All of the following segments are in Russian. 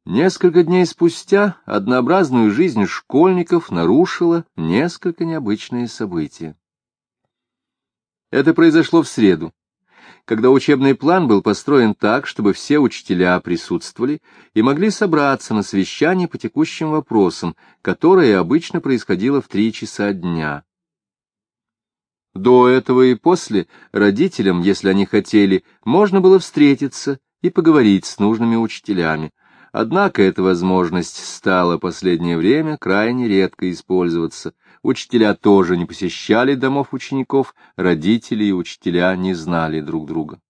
Несколько дней спустя однообразную жизнь школьников нарушило несколько необычные события. Это произошло в среду, когда учебный план был построен так, чтобы все учителя присутствовали и могли собраться на совещание по текущим вопросам, которое обычно происходило в 3 часа дня. До этого и после родителям, если они хотели, можно было встретиться и поговорить с нужными учителями. Однако эта возможность стала последнее время крайне редко использоваться. Учителя тоже не посещали домов учеников, родители и учителя не знали друг друга.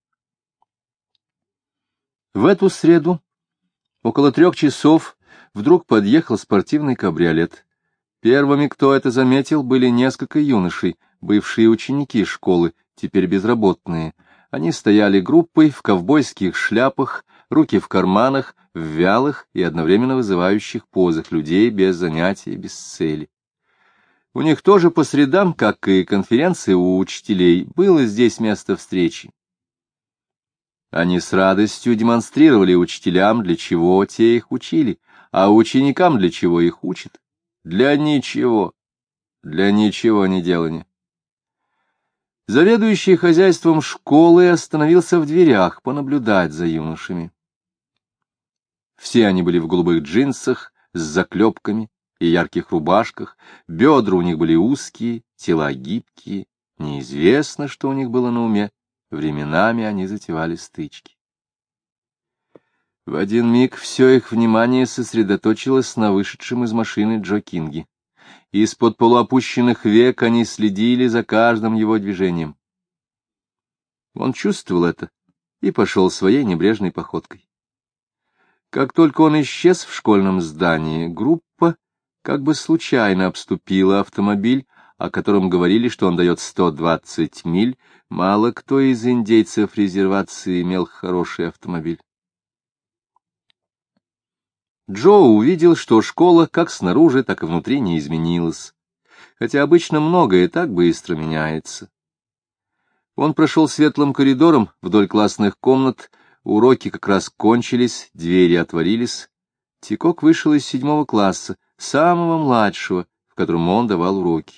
В эту среду, около 3 часов, вдруг подъехал спортивный кабриолет. Первыми, кто это заметил, были несколько юношей, бывшие ученики школы, теперь безработные. Они стояли группой в ковбойских шляпах, руки в карманах, в вялых и одновременно вызывающих позах людей без занятий, без цели. У них тоже по средам, как и конференции у учителей, было здесь место встречи. Они с радостью демонстрировали учителям, для чего те их учили, а ученикам для чего их учат. Для ничего не делания. Заведующий хозяйством школы остановился в дверях понаблюдать за юношами. Все они были в голубых джинсах с заклепками и ярких рубашках, бедра у них были узкие, тела гибкие, неизвестно, что у них было на уме, временами они затевали стычки. В один миг все их внимание сосредоточилось на вышедшем из машины Джо Кинге. Из-под полуопущенных век они следили за каждым его движением. Он чувствовал это и пошел своей небрежной походкой. Как только он исчез в школьном здании, группа как бы случайно обступила автомобиль, о котором говорили, что он дает 120 миль. Мало кто из индейцев резервации имел хороший автомобиль. Джо увидел, что школа как снаружи, так и внутри не изменилась, хотя обычно многое так быстро меняется. Он прошел светлым коридором вдоль классных комнат, уроки как раз кончились, двери отворились. Тикок вышел из 7 класса, самого младшего, в котором он давал уроки.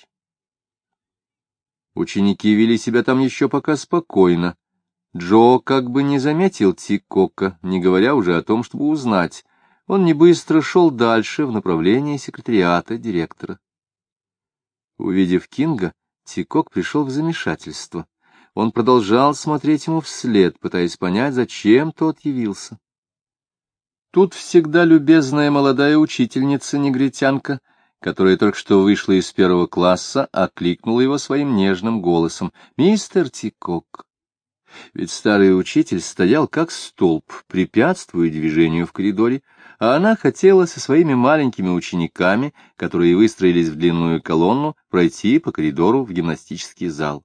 Ученики вели себя там еще пока спокойно. Джо как бы не заметил Тикока, не говоря уже о том, чтобы узнать. Он не быстро шел дальше в направлении секретариата директора. Увидев Кинга, Тикок пришел в замешательство. Он продолжал смотреть ему вслед, пытаясь понять, зачем тот явился. Тут всегда любезная молодая учительница-негритянка, которая только что вышла из 1 класса, окликнула его своим нежным голосом: «Мистер Тикок». Ведь старый учитель стоял как столб, препятствуя движению в коридоре, а она хотела со своими маленькими учениками, которые выстроились в длинную колонну, пройти по коридору в гимнастический зал.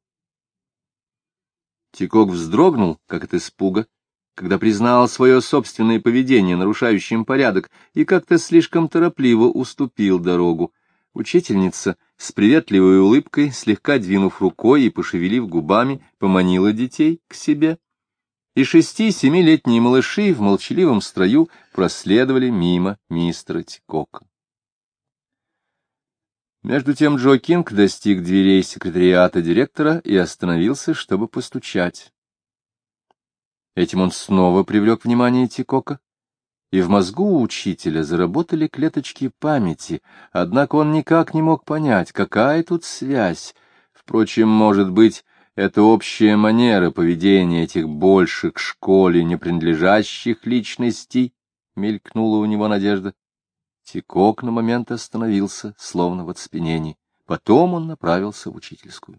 Тикок вздрогнул, как от испуга, когда признал свое собственное поведение нарушающим порядок, и как-то слишком торопливо уступил дорогу. Учительница с приветливой улыбкой, слегка двинув рукой и пошевелив губами, поманила детей к себе, и 6-7-летние малыши в молчаливом строю проследовали мимо мистера Тикока. Между тем Джо Кинг достиг дверей секретариата директора и остановился, чтобы постучать. Этим он снова привлек внимание Тикока, и в мозгу учителя заработали клеточки памяти, однако он никак не мог понять, какая тут связь. Впрочем, может быть, это общая манера поведения этих больше к школе не принадлежащих личностей, мелькнула у него надежда. Тикок на момент остановился, словно в оцепенении. Потом он направился в учительскую.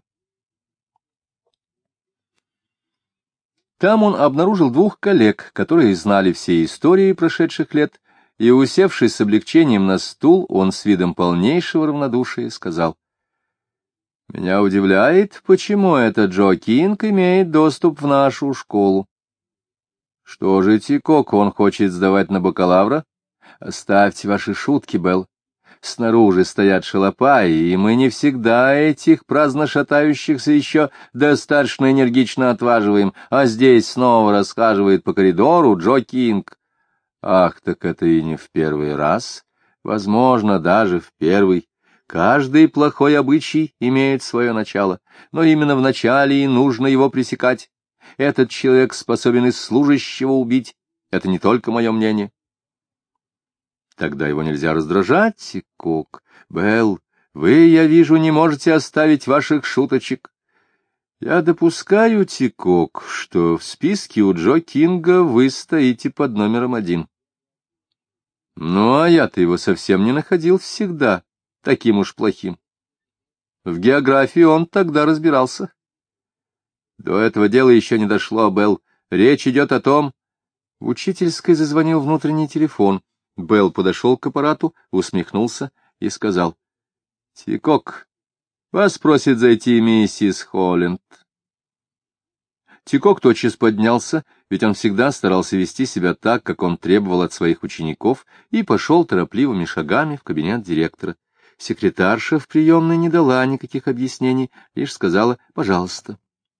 Там он обнаружил 2 коллег, которые знали все истории прошедших лет, и, усевшись с облегчением на стул, он с видом полнейшего равнодушия сказал: «Меня удивляет, почему этот Джо Кинг имеет доступ в нашу школу. Что же, Тикок, он хочет сдавать на бакалавра? Оставьте ваши шутки, Белл. Снаружи стоят шалопаи, и мы не всегда этих праздно шатающихся еще достаточно энергично отваживаем, а здесь снова расхаживает по коридору Джо Кинг. Ах, так это и не в первый раз, возможно, даже в первый. Каждый плохой обычай имеет свое начало, но именно в начале и нужно его пресекать. Этот человек способен и служащего убить. Это не только мое мнение. Тогда его нельзя раздражать, Тикок. Белл, вы, я вижу, не можете оставить ваших шуточек. Я допускаю, Тикок, что в списке у Джо Кинга вы стоите под номером 1. Ну, а я-то его совсем не находил всегда таким уж плохим. В географии он тогда разбирался. До этого дела еще не дошло, Белл. Речь идет о том... В учительской зазвонил внутренний телефон. Белл подошел к аппарату, усмехнулся и сказал: — Тикок, вас просит зайти миссис Холланд. Тикок тотчас поднялся, ведь он всегда старался вести себя так, как он требовал от своих учеников, и пошел торопливыми шагами в кабинет директора. Секретарша в приемной не дала никаких объяснений, лишь сказала: «Пожалуйста».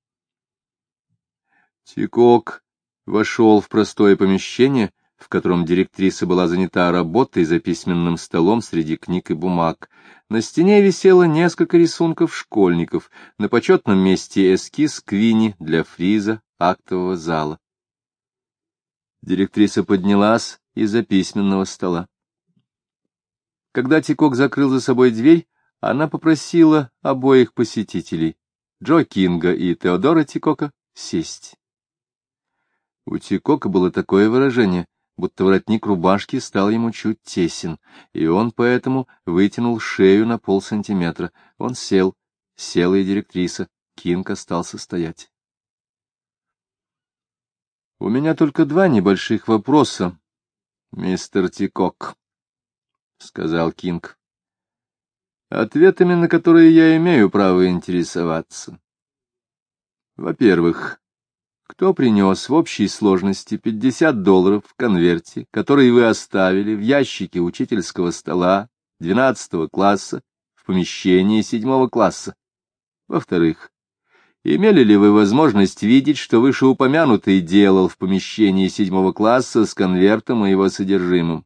Тикок вошел в простое помещение, в котором директриса была занята работой за письменным столом среди книг и бумаг. На стене висело несколько рисунков школьников, на почетном месте эскиз Квинни для фриза актового зала. Директриса поднялась из-за письменного стола. Когда Тикок закрыл за собой дверь, она попросила обоих посетителей, Джо Кинга и Теодора Тикока, сесть. У Тикока было такое выражение, будто воротник рубашки стал ему чуть тесен, и он поэтому вытянул шею на полсантиметра. Он сел, села и директриса, Кинг остался стоять. — У меня только 2 небольших вопроса, мистер Тикок, — сказал Кинг, — ответами на которые я имею право интересоваться. Во-первых, кто принес в общей сложности $50 в конверте, который вы оставили в ящике учительского стола 12 класса в помещении 7 класса? Во-вторых, имели ли вы возможность видеть, что вышеупомянутый делал в помещении 7 класса с конвертом и его содержимым?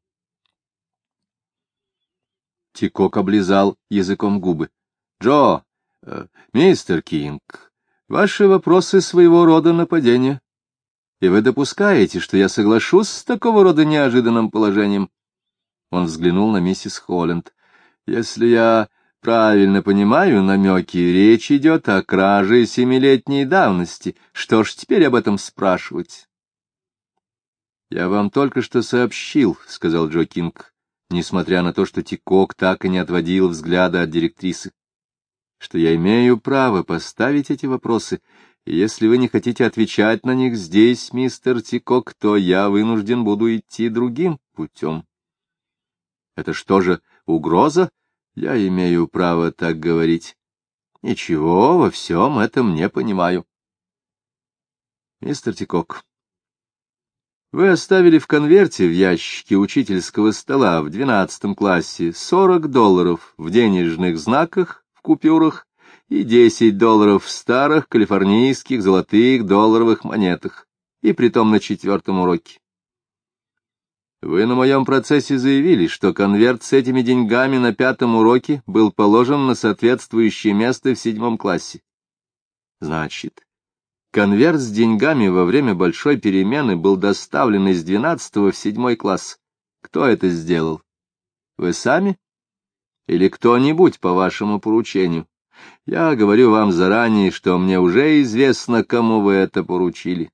Тикок облизал языком губы. — Джо, мистер Кинг, ваши вопросы своего рода нападения, и вы допускаете, что я соглашусь с такого рода неожиданным положением? Он взглянул на миссис Холланд. — Если я правильно понимаю намеки, речь идет о краже 7-летней давности. Что ж теперь об этом спрашивать? — Я вам только что сообщил, — сказал Джо Кинг, несмотря на то, что Тикок так и не отводил взгляда от директрисы, что я имею право поставить эти вопросы, и если вы не хотите отвечать на них здесь, мистер Тикок, то я вынужден буду идти другим путем. Это что же, угроза? Я имею право так говорить. Ничего во всем этом не понимаю. Мистер Тикок, вы оставили в конверте в ящике учительского стола в 12 классе $40 в денежных знаках, купюрах и $10 в старых калифорнийских золотых долларовых монетах, и притом на 4-м уроке. Вы на моем процессе заявили, что конверт с этими деньгами на 5-м уроке был положен на соответствующее место в 7 классе. Значит, конверт с деньгами во время большой перемены был доставлен из 12-го в 7 класс. Кто это сделал? Вы сами? Или кто-нибудь по вашему поручению? Я говорю вам заранее, что мне уже известно, кому вы это поручили.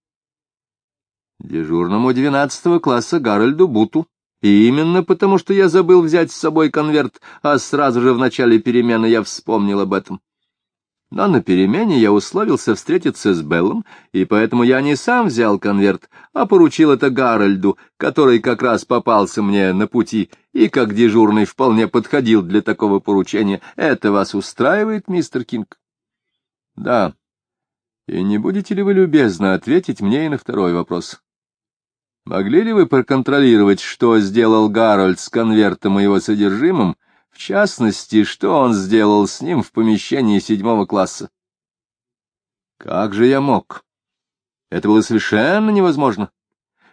Дежурному 12 класса Гарольду Буту. И именно потому, что я забыл взять с собой конверт, а сразу же в начале перемены я вспомнил об этом. Но на перемене я условился встретиться с Беллом, и поэтому я не сам взял конверт, а поручил это Гарольду, который как раз попался мне на пути и как дежурный вполне подходил для такого поручения. Это вас устраивает, мистер Кинг? — Да. И не будете ли вы любезны ответить мне и на второй вопрос? Могли ли вы проконтролировать, что сделал Гарольд с конвертом и его содержимым, в частности, что он сделал с ним в помещении 7 класса? Как же я мог? Это было совершенно невозможно.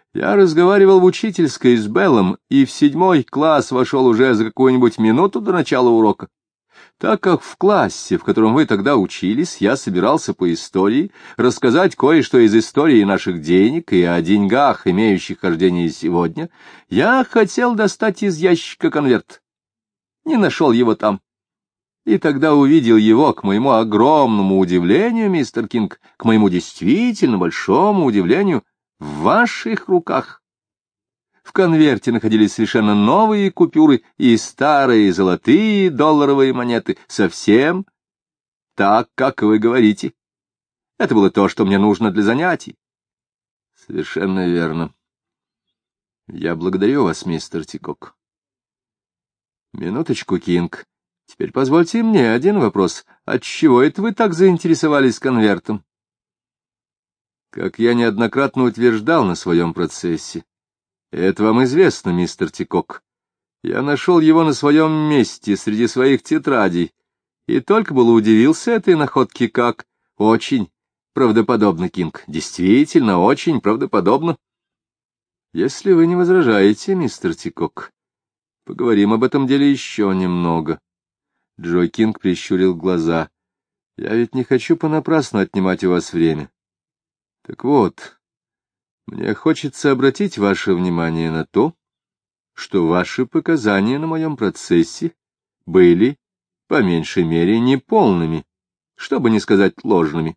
Я разговаривал в учительской с Беллом, и в 7 класс вошел уже за какую-нибудь минуту до начала урока. Так как в классе, в котором вы тогда учились, я собирался по истории рассказать кое-что из истории наших денег и о деньгах, имеющих хождение сегодня, я хотел достать из ящика конверт. Не нашел его там. И тогда увидел его, к моему огромному удивлению, мистер Кинг, к моему действительно большому удивлению, в ваших руках. В конверте находились совершенно новые купюры и старые золотые долларовые монеты, совсем так, как вы говорите. Это было то, что мне нужно для занятий. Совершенно верно. Я благодарю вас, мистер Тикок. Минуточку, Кинг. Теперь позвольте мне один вопрос. Отчего это вы так заинтересовались конвертом? Как я неоднократно утверждал на своем процессе, это вам известно, мистер Тикок. Я нашел его на своем месте среди своих тетрадей, и только было удивился этой находке, как очень правдоподобно, Кинг. Действительно, очень правдоподобно. Если вы не возражаете, мистер Тикок, поговорим об этом деле еще немного. Джо Кинг прищурил глаза. Я ведь не хочу понапрасну отнимать у вас время. Так вот, мне хочется обратить ваше внимание на то, что ваши показания на моем процессе были, по меньшей мере, неполными, чтобы не сказать ложными.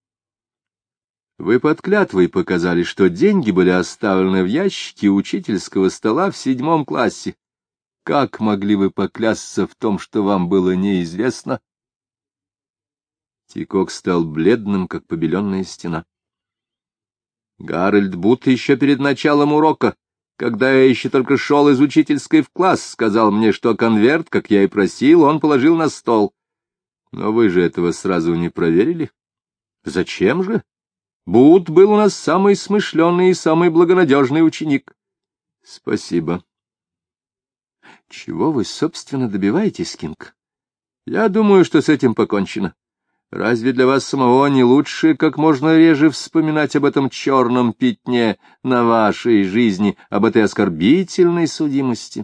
Вы под клятвой показали, что деньги были оставлены в ящике учительского стола в 7 классе. Как могли вы поклясться в том, что вам было неизвестно? Тикок стал бледным, как побеленная стена. Гарольд будто еще перед началом урока, когда я еще только шел из учительской в класс, сказал мне, что конверт, как я и просил, он положил на стол. Но вы же этого сразу не проверили? Зачем же? Бут был у нас самый смышленый и самый благонадежный ученик. Спасибо. Чего вы, собственно, добиваетесь, Кинг? Я думаю, что с этим покончено. Разве для вас самого не лучше как можно реже вспоминать об этом черном пятне на вашей жизни, об этой оскорбительной судимости?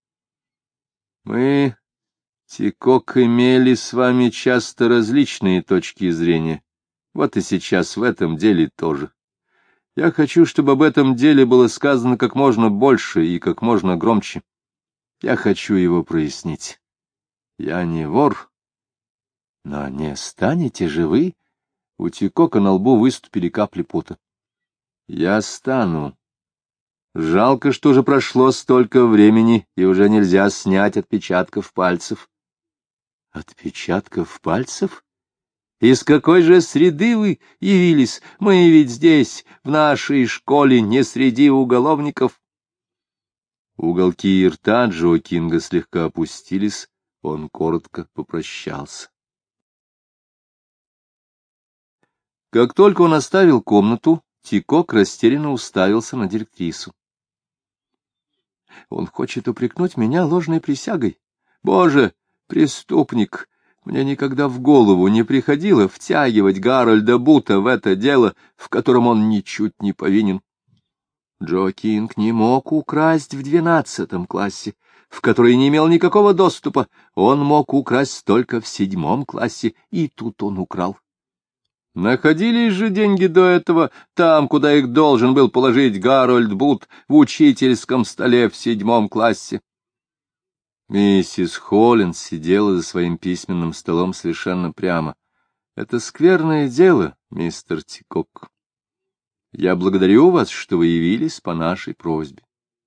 Мы, Тикок, имели с вами часто различные точки зрения. Вот и сейчас в этом деле тоже. Я хочу, чтобы об этом деле было сказано как можно больше и как можно громче. Я хочу его прояснить. Я не вор. Но не станете же вы? У Тикока на лбу выступили капли пота. Я стану. Жалко, что уже прошло столько времени, и уже нельзя снять отпечатков пальцев. Отпечатков пальцев? Из какой же среды вы явились? Мы ведь здесь, в нашей школе, не среди уголовников. Уголки рта Джо Кинга слегка опустились, он коротко попрощался. Как только он оставил комнату, Тикок растерянно уставился на директрису. Он хочет упрекнуть меня ложной присягой. Боже, преступник! Мне никогда в голову не приходило втягивать Гарольда Бута в это дело, в котором он ничуть не повинен. Джо Кинг не мог украсть в 12 классе, в который не имел никакого доступа. Он мог украсть только в 7 классе, и тут он украл. Находились же деньги до этого там, куда их должен был положить Гарольд Бут, в учительском столе в 7 классе. Миссис Холлинс сидела за своим письменным столом совершенно прямо. — Это скверное дело, мистер Тикок. Я благодарю вас, что вы явились по нашей просьбе.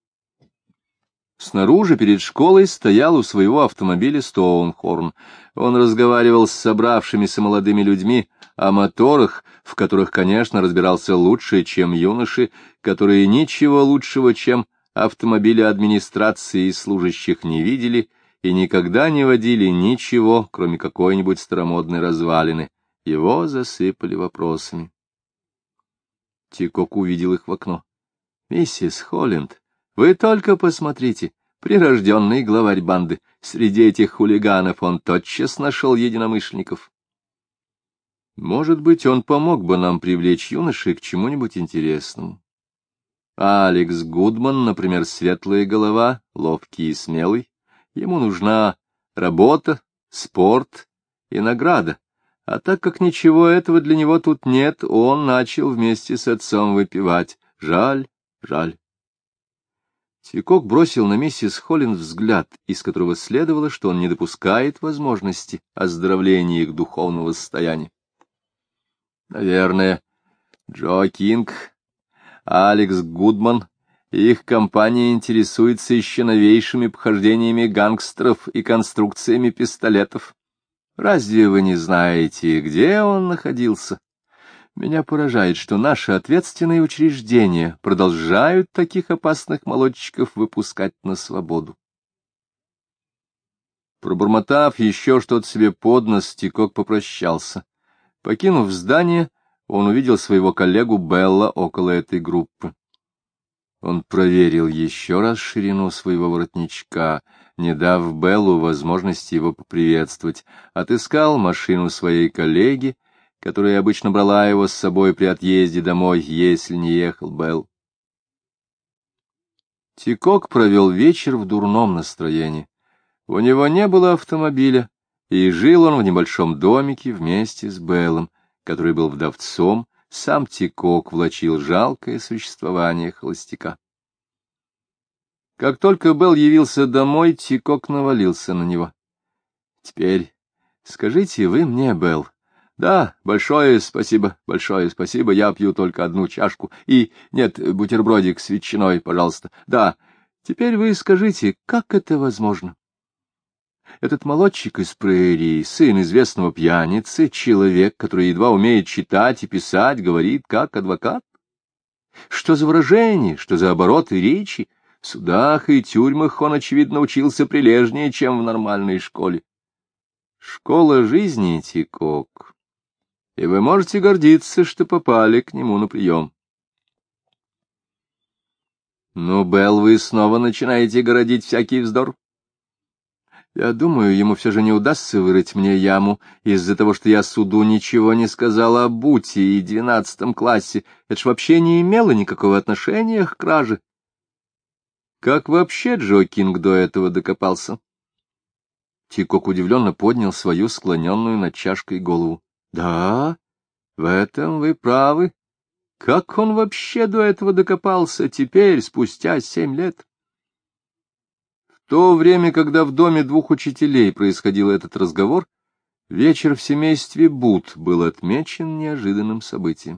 Снаружи перед школой стоял у своего автомобиля Стоунхорн. Он разговаривал с собравшимися молодыми людьми о моторах, в которых, конечно, разбирался лучше, чем юноши, которые ничего лучшего, чем автомобили администрации и служащих, не видели и никогда не водили ничего, кроме какой-нибудь старомодной развалины. Его засыпали вопросами. Тикок увидел их в окно. — Миссис Холланд, вы только посмотрите, прирожденный главарь банды. Среди этих хулиганов он тотчас нашел единомышленников. Может быть, он помог бы нам привлечь юношей к чему-нибудь интересному. Алекс Гудман, например, светлая голова, ловкий и смелый. Ему нужна работа, спорт и награда. А так как ничего этого для него тут нет, он начал вместе с отцом выпивать. Жаль, жаль. Тикок бросил на миссис Холлин взгляд, из которого следовало, что он не допускает возможности оздоровления их духовного состояния. Наверное, Джо Кинг, Алекс Гудман и их компания интересуется еще новейшими похождениями гангстеров и конструкциями пистолетов. Разве вы не знаете, где он находился? Меня поражает, что наши ответственные учреждения продолжают таких опасных молодчиков выпускать на свободу. Пробормотав еще что-то себе под нос, Тикок попрощался. Покинув здание, он увидел своего коллегу Белла около этой группы. Он проверил еще раз ширину своего воротничка, не дав Беллу возможности его поприветствовать, отыскал машину своей коллеги, которая обычно брала его с собой при отъезде домой, если не ехал Белл. Тикок провел вечер в дурном настроении. У него не было автомобиля, и жил он в небольшом домике вместе с Беллом, который был вдовцом. Сам Тикок влачил жалкое существование холостяка. Как только Белл явился домой, Тикок навалился на него. — Теперь скажите вы мне, Белл. — Да, большое спасибо, я пью только одну чашку. И нет, бутербродик с ветчиной, пожалуйста. Да, теперь вы скажите, как это возможно? Этот молодчик из прерии, сын известного пьяницы, человек, который едва умеет читать и писать, говорит как адвокат? Что за выражения, что за обороты речи? В судах и тюрьмах он, очевидно, учился прилежнее, чем в нормальной школе. Школа жизни, Тикок, и вы можете гордиться, что попали к нему на прием. Ну, Белл, вы снова начинаете городить всякий вздор. Я думаю, ему все же не удастся вырыть мне яму из-за того, что я суду ничего не сказала о Буте и 12 классе. Это ж вообще не имело никакого отношения к краже. Как вообще Джо Кинг до этого докопался? Тикок удивленно поднял свою склоненную над чашкой голову. Да, в этом вы правы. Как он вообще до этого докопался теперь, спустя 7 лет? В то время, когда в доме двух учителей происходил этот разговор, вечер в семействе Бут был отмечен неожиданным событием.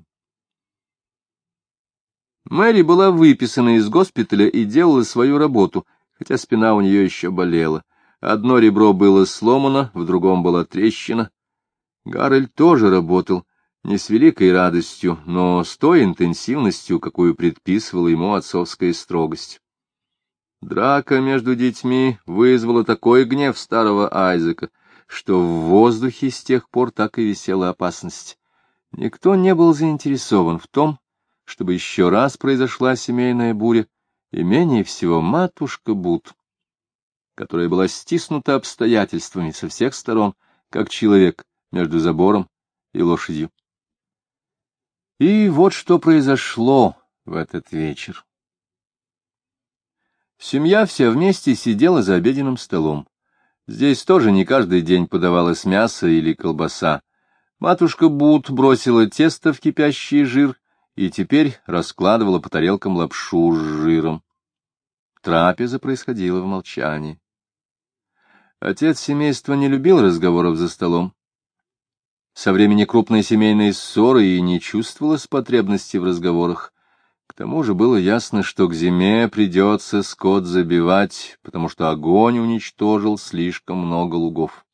Мэри была выписана из госпиталя и делала свою работу, хотя спина у нее еще болела. Одно ребро было сломано, в другом была трещина. Гарольд тоже работал, не с великой радостью, но с той интенсивностью, какую предписывала ему отцовская строгость. Драка между детьми вызвала такой гнев старого Айзека, что в воздухе с тех пор так и висела опасность. Никто не был заинтересован в том, чтобы еще раз произошла семейная буря, и менее всего матушка Бут, которая была стиснута обстоятельствами со всех сторон, как человек между забором и лошадью. И вот что произошло в этот вечер. Семья вся вместе сидела за обеденным столом. Здесь тоже не каждый день подавалось мясо или колбаса. Матушка Бут бросила тесто в кипящий жир и теперь раскладывала по тарелкам лапшу с жиром. Трапеза происходила в молчании. Отец семейства не любил разговоров за столом. Со времени крупной семейной ссоры и не чувствовалось потребности в разговорах. К тому же было ясно, что к зиме придется скот забивать, потому что огонь уничтожил слишком много лугов.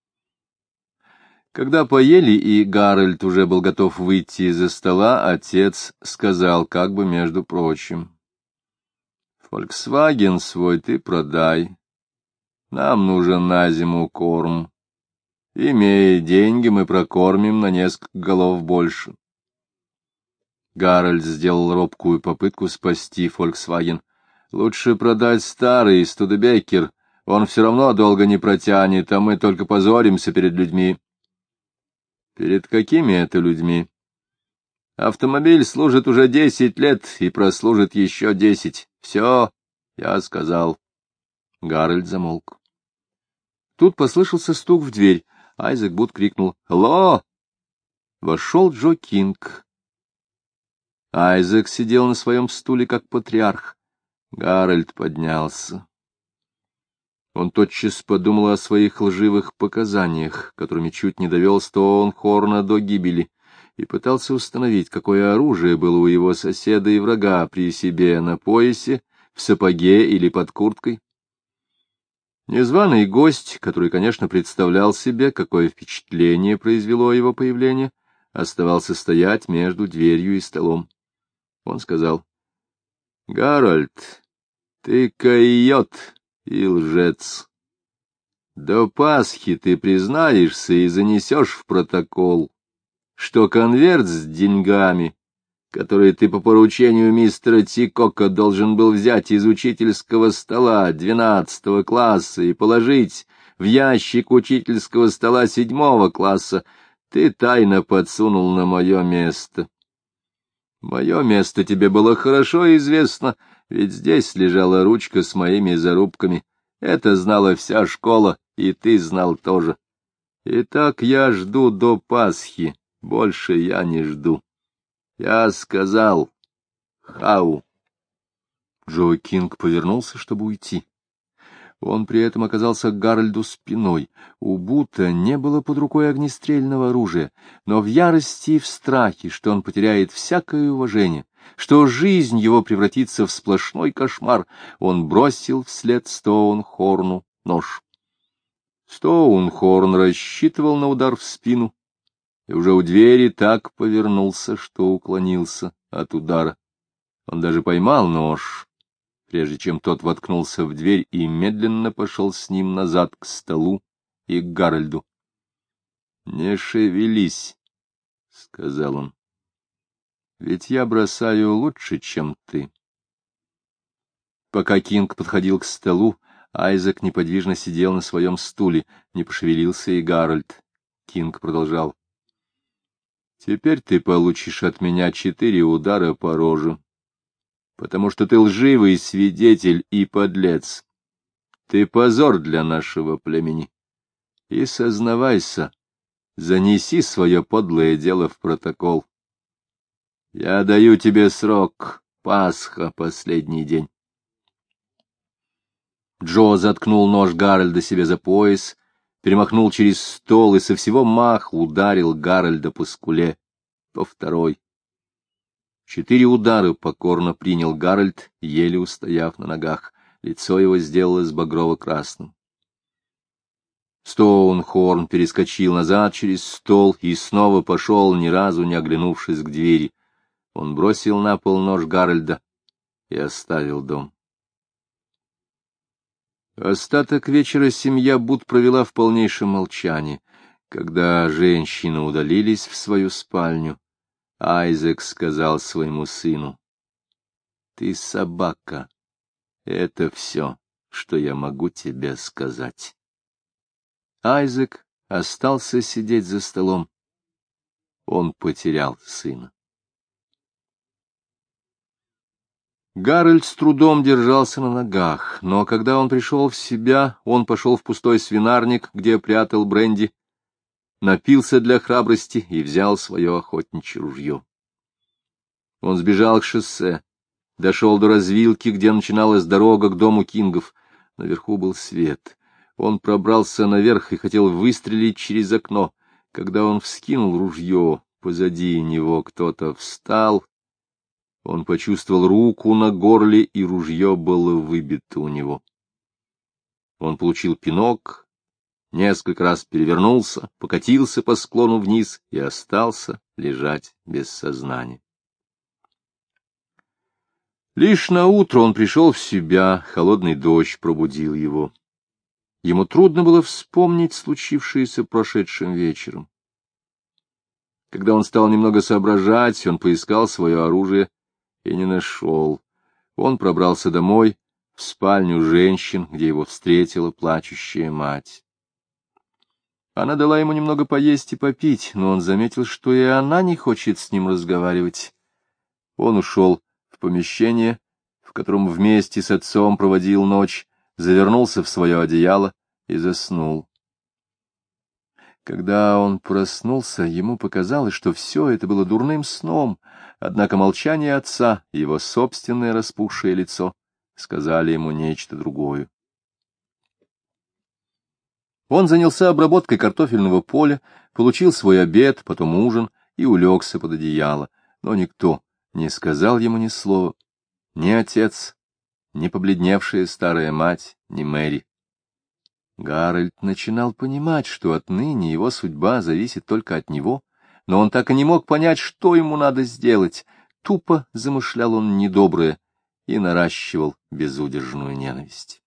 Когда поели, и Гарольд уже был готов выйти из-за стола, отец сказал, как бы между прочим: «Фольксваген свой ты продай. Нам нужен на зиму корм. Имея деньги, мы прокормим на несколько голов больше». Гарольд сделал робкую попытку спасти Фольксваген. «Лучше продать старый Студебекер. Он все равно долго не протянет, а мы только позоримся перед людьми». «Перед какими это людьми?» Автомобиль служит уже 10 лет и прослужит еще 10. Все, я сказал. Гарольд замолк. Тут послышался стук в дверь. Айзек Бут крикнул: «Алло!» Вошел Джо Кинг. Айзек сидел на своем стуле, как патриарх. Гарольд поднялся. Он тотчас подумал о своих лживых показаниях, которыми чуть не довел Стоунхорна до гибели, и пытался установить, какое оружие было у его соседа и врага при себе на поясе, в сапоге или под курткой. Незваный гость, который, конечно, представлял себе, какое впечатление произвело его появление, оставался стоять между дверью и столом. Он сказал: «Гарольд, ты койот и лжец. До Пасхи ты признаешься и занесешь в протокол, что конверт с деньгами, который ты по поручению мистера Тикока должен был взять из учительского стола 12 класса и положить в ящик учительского стола 7 класса, ты тайно подсунул на мое место. Мое место тебе было хорошо известно, ведь здесь лежала ручка с моими зарубками. Это знала вся школа, и ты знал тоже. Итак, я жду до Пасхи, больше я не жду. Я сказал: хау». Джо Кинг повернулся, чтобы уйти. Он при этом оказался к Гарольду спиной. У Бута не было под рукой огнестрельного оружия, но в ярости и в страхе, что он потеряет всякое уважение, что жизнь его превратится в сплошной кошмар, он бросил вслед Стоунхорну нож. Стоунхорн рассчитывал на удар в спину, и уже у двери так повернулся, что уклонился от удара. Он даже поймал нож, прежде чем тот воткнулся в дверь, и медленно пошел с ним назад к столу и к Гарольду. — Не шевелись, — сказал он, — ведь я бросаю лучше, чем ты. Пока Кинг подходил к столу, Айзек неподвижно сидел на своем стуле, не пошевелился и Гарольд. Кинг продолжал: — Теперь ты получишь от меня 4 удара по роже, потому что ты лживый свидетель и подлец. Ты позор для нашего племени. И сознавайся, занеси свое подлое дело в протокол. Я даю тебе срок, Пасха, последний день. Джо заткнул нож Гарольда себе за пояс, перемахнул через стол и со всего маху ударил Гарольда по скуле, по второй. 4 удара покорно принял Гарольд, еле устояв на ногах. Лицо его сделалось багрово-красным. Стоунхорн перескочил назад через стол и снова пошел, ни разу не оглянувшись к двери. Он бросил на пол нож Гарольда и оставил дом. Остаток вечера семья Бут провела в полнейшем молчании. Когда женщины удалились в свою спальню, Айзек сказал своему сыну: «Ты собака. Это все, что я могу тебе сказать». Айзек остался сидеть за столом. Он потерял сына. Гарольд с трудом держался на ногах, но когда он пришел в себя, он пошел в пустой свинарник, где прятал бренди, напился для храбрости и взял свое охотничье ружье. Он сбежал к шоссе, дошел до развилки, где начиналась дорога к дому Кингов. Наверху был свет. Он пробрался наверх и хотел выстрелить через окно. Когда он вскинул ружье, позади него кто-то встал. Он почувствовал руку на горле, и ружье было выбито у него. Он получил пинок, несколько раз перевернулся, покатился по склону вниз и остался лежать без сознания. Лишь наутро он пришел в себя, холодный дождь пробудил его. Ему трудно было вспомнить случившееся прошедшим вечером. Когда он стал немного соображать, он поискал свое оружие и не нашел. Он пробрался домой, в спальню женщин, где его встретила плачущая мать. Она дала ему немного поесть и попить, но он заметил, что и она не хочет с ним разговаривать. Он ушел в помещение, в котором вместе с отцом проводил ночь, завернулся в свое одеяло и заснул. Когда он проснулся, ему показалось, что все это было дурным сном, однако молчание отца и его собственное распухшее лицо сказали ему нечто другое. Он занялся обработкой картофельного поля, получил свой обед, потом ужин и улегся под одеяло, но никто не сказал ему ни слова, ни отец, ни побледневшая старая мать, ни Мэри. Гарольд начинал понимать, что отныне его судьба зависит только от него, но он так и не мог понять, что ему надо сделать. Тупо замышлял он недоброе и наращивал безудержную ненависть.